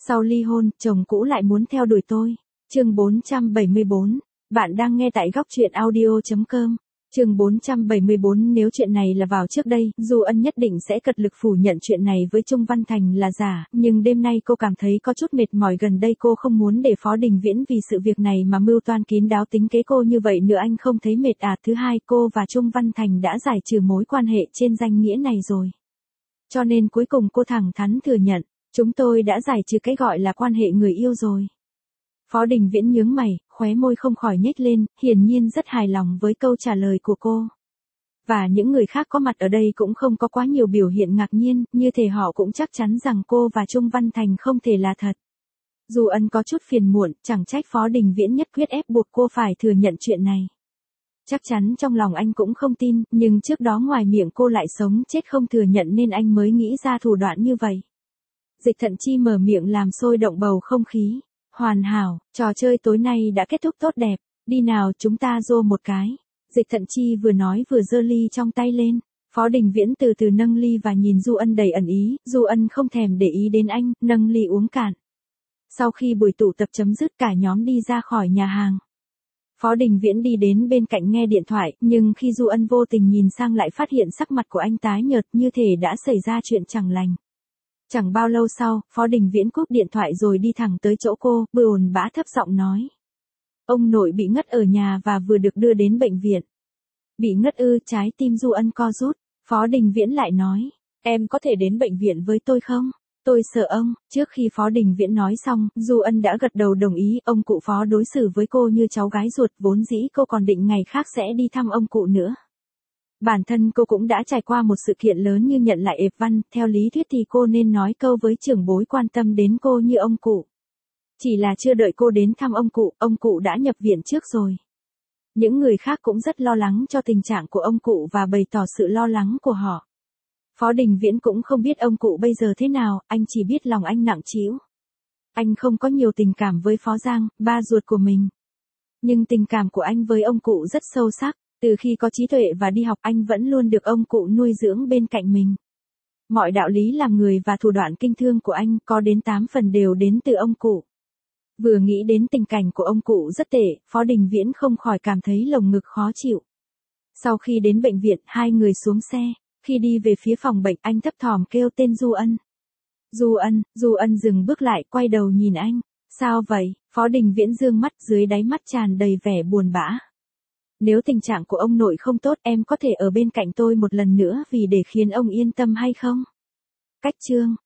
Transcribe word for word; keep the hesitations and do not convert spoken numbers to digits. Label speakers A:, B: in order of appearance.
A: Sau ly hôn, chồng cũ lại muốn theo đuổi tôi. Chương bốn trăm bảy mươi bốn. Bạn đang nghe tại góc truyện audio chấm com. Chương bốn trăm bảy mươi bốn. Nếu chuyện này là vào trước đây, Du Ân nhất định sẽ cật lực phủ nhận chuyện này với Trung Văn Thành là giả, nhưng đêm nay cô cảm thấy có chút mệt mỏi. Gần đây cô không muốn để Phó Đình Viễn vì sự việc này mà mưu toan kín đáo tính kế cô như vậy nữa. Anh không thấy mệt à? Thứ hai, cô và Trung Văn Thành đã giải trừ mối quan hệ trên danh nghĩa này rồi. Cho nên cuối cùng cô thẳng thắn thừa nhận, chúng tôi đã giải trừ cái gọi là quan hệ người yêu rồi. Phó Đình Viễn nhướng mày, khóe môi không khỏi nhếch lên, hiển nhiên rất hài lòng với câu trả lời của cô. Và những người khác có mặt ở đây cũng không có quá nhiều biểu hiện ngạc nhiên, như thể họ cũng chắc chắn rằng cô và Trung Văn Thành không thể là thật. Du Ân có chút phiền muộn, chẳng trách Phó Đình Viễn nhất quyết ép buộc cô phải thừa nhận chuyện này. Chắc chắn trong lòng anh cũng không tin, nhưng trước đó ngoài miệng cô lại sống chết không thừa nhận nên anh mới nghĩ ra thủ đoạn như vậy. Dịch Thận Chi mở miệng làm sôi động bầu không khí. Hoàn hảo, trò chơi tối nay đã kết thúc tốt đẹp, đi nào chúng ta rô một cái. Dịch Thận Chi vừa nói vừa giơ ly trong tay lên. Phó Đình Viễn từ từ nâng ly và nhìn Du Ân đầy ẩn ý, Du Ân không thèm để ý đến anh, nâng ly uống cạn. Sau khi buổi tụ tập chấm dứt, cả nhóm đi ra khỏi nhà hàng. Phó Đình Viễn đi đến bên cạnh nghe điện thoại, nhưng khi Du Ân vô tình nhìn sang lại phát hiện sắc mặt của anh tái nhợt như thể đã xảy ra chuyện chẳng lành. Chẳng bao lâu sau, Phó Đình Viễn cúp điện thoại rồi đi thẳng tới chỗ cô, buồn bã thấp giọng nói. Ông nội bị ngất ở nhà và vừa được đưa đến bệnh viện. Bị ngất ư? Trái tim Du Ân co rút. Phó Đình Viễn lại nói, em có thể đến bệnh viện với tôi không? Tôi sợ ông. Trước khi Phó Đình Viễn nói xong, Du Ân đã gật đầu đồng ý. Ông cụ Phó đối xử với cô như cháu gái ruột, vốn dĩ cô còn định ngày khác sẽ đi thăm ông cụ nữa. Bản thân cô cũng đã trải qua một sự kiện lớn như nhận lại ệp văn, theo lý thuyết thì cô nên nói câu với trưởng bối quan tâm đến cô như ông cụ. Chỉ là chưa đợi cô đến thăm ông cụ, ông cụ đã nhập viện trước rồi. Những người khác cũng rất lo lắng cho tình trạng của ông cụ và bày tỏ sự lo lắng của họ. Phó Đình Viễn cũng không biết ông cụ bây giờ thế nào, anh chỉ biết lòng anh nặng trĩu. Anh không có nhiều tình cảm với Phó Giang, ba ruột của mình. Nhưng tình cảm của anh với ông cụ rất sâu sắc. Từ khi có trí tuệ và đi học, anh vẫn luôn được ông cụ nuôi dưỡng bên cạnh mình. Mọi đạo lý làm người và thủ đoạn kinh thương của anh có đến tám phần đều đến từ ông cụ. Vừa nghĩ đến tình cảnh của ông cụ rất tệ, Phó Đình Viễn không khỏi cảm thấy lồng ngực khó chịu. Sau khi đến bệnh viện, hai người xuống xe. Khi đi về phía phòng bệnh, anh thấp thỏm kêu tên Du Ân. Du Ân, Du Ân dừng bước lại, quay đầu nhìn anh. Sao vậy? Phó Đình Viễn dương mắt, dưới đáy mắt tràn đầy vẻ buồn bã. Nếu tình trạng của ông nội không tốt, em có thể ở bên cạnh tôi một lần nữa vì để khiến ông yên tâm hay không? Cách chương.